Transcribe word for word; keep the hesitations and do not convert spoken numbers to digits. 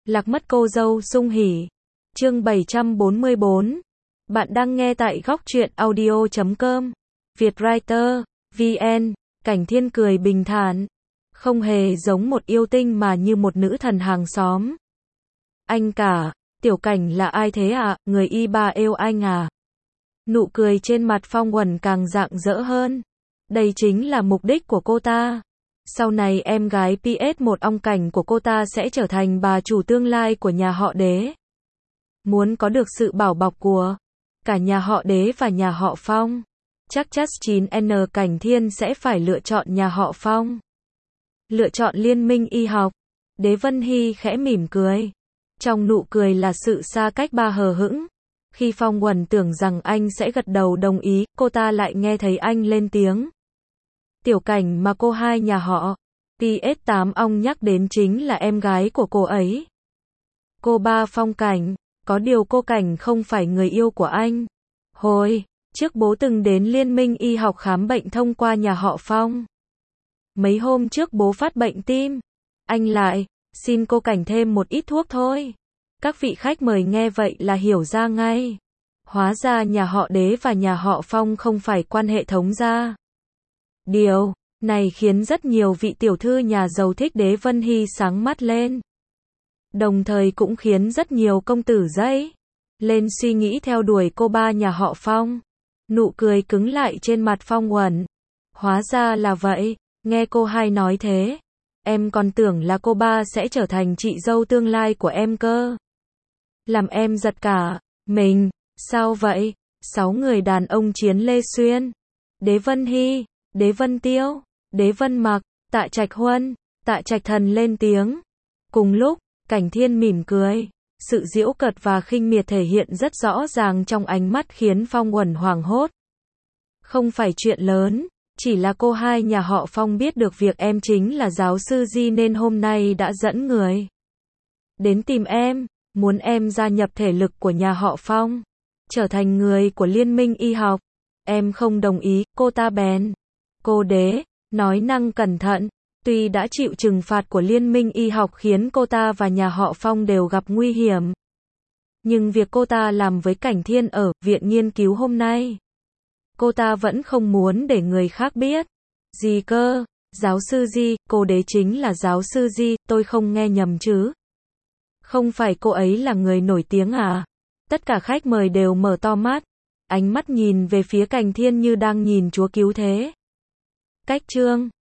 Lạc mất cô dâu sung hỉ. Chương bảy trăm bốn mươi bốn. Bạn đang nghe tại góc truyện audio chấm com. Vietwriter, vê en. Cảnh Thiên cười bình thản. Không hề giống một yêu tinh mà như một nữ thần hàng xóm. Anh cả, Tiểu Cảnh là ai thế ạ? À? Người y ba yêu anh à? Nụ cười trên mặt Phong Uẩn càng rạng rỡ hơn. Đây chính là mục đích của cô ta. Sau này em gái pê ét một ong cảnh của cô ta sẽ trở thành bà chủ tương lai của nhà họ Đế. Muốn có được sự bảo bọc của cả nhà họ Đế và nhà họ Phong, chắc chắn chín N Cảnh Thiên sẽ phải lựa chọn nhà họ Phong. Lựa chọn liên minh y học. Đế Vân Hy khẽ mỉm cười. Trong nụ cười là sự xa cách ba hờ hững. Khi Phong Uẩn tưởng rằng anh sẽ gật đầu đồng ý, cô ta lại nghe thấy anh lên tiếng. Tiểu Cảnh mà cô hai nhà họ pê ét tám ong nhắc đến chính là em gái của cô ấy. Cô ba Phong Cảnh, có điều cô Cảnh không phải người yêu của anh. Hồi trước bố từng đến liên minh y học khám bệnh thông qua nhà họ Phong. Mấy hôm trước bố phát bệnh tim. Anh lại xin cô Cảnh thêm một ít thuốc thôi. Các vị khách mời nghe vậy là hiểu ra ngay. Hóa ra nhà họ Đế và nhà họ Phong không phải quan hệ thống gia. Điều này khiến rất nhiều vị tiểu thư nhà giàu thích Đế Vân Hy sáng mắt lên. Đồng thời cũng khiến rất nhiều công tử dãy lên suy nghĩ theo đuổi cô ba nhà họ Phong. Nụ cười cứng lại trên mặt Phong Uẩn. Hóa ra là vậy, nghe cô hai nói thế, em còn tưởng là cô ba sẽ trở thành chị dâu tương lai của em cơ. Làm em giật cả mình. Sao vậy? Sáu người đàn ông chiến Lê Xuyên, Đế Vân Hy, Đế Vân Tiêu, Đế Vân Mặc, Tạ Trạch Huân, Tạ Trạch Thần lên tiếng. Cùng lúc, Cảnh Thiên mỉm cười. Sự giễu cợt và khinh miệt thể hiện rất rõ ràng trong ánh mắt khiến Phong Uẩn hoảng hốt. Không phải chuyện lớn, chỉ là cô hai nhà họ Phong biết được việc em chính là giáo sư Di nên hôm nay đã dẫn người đến tìm em, muốn em gia nhập thể lực của nhà họ Phong, trở thành người của liên minh y học. Em không đồng ý, cô ta bèn. Cô Đế, nói năng cẩn thận. Tuy đã chịu trừng phạt của liên minh y học khiến cô ta và nhà họ Phong đều gặp nguy hiểm, nhưng việc cô ta làm với Cảnh Thiên ở viện nghiên cứu hôm nay, cô ta vẫn không muốn để người khác biết. Gì cơ? Giáo sư Di? Cô Đế chính là giáo sư Di, tôi không nghe nhầm chứ? Không phải cô ấy là người nổi tiếng à? Tất cả khách mời đều mở to mắt, ánh mắt nhìn về phía Cảnh Thiên như đang nhìn chúa cứu thế. Cách chương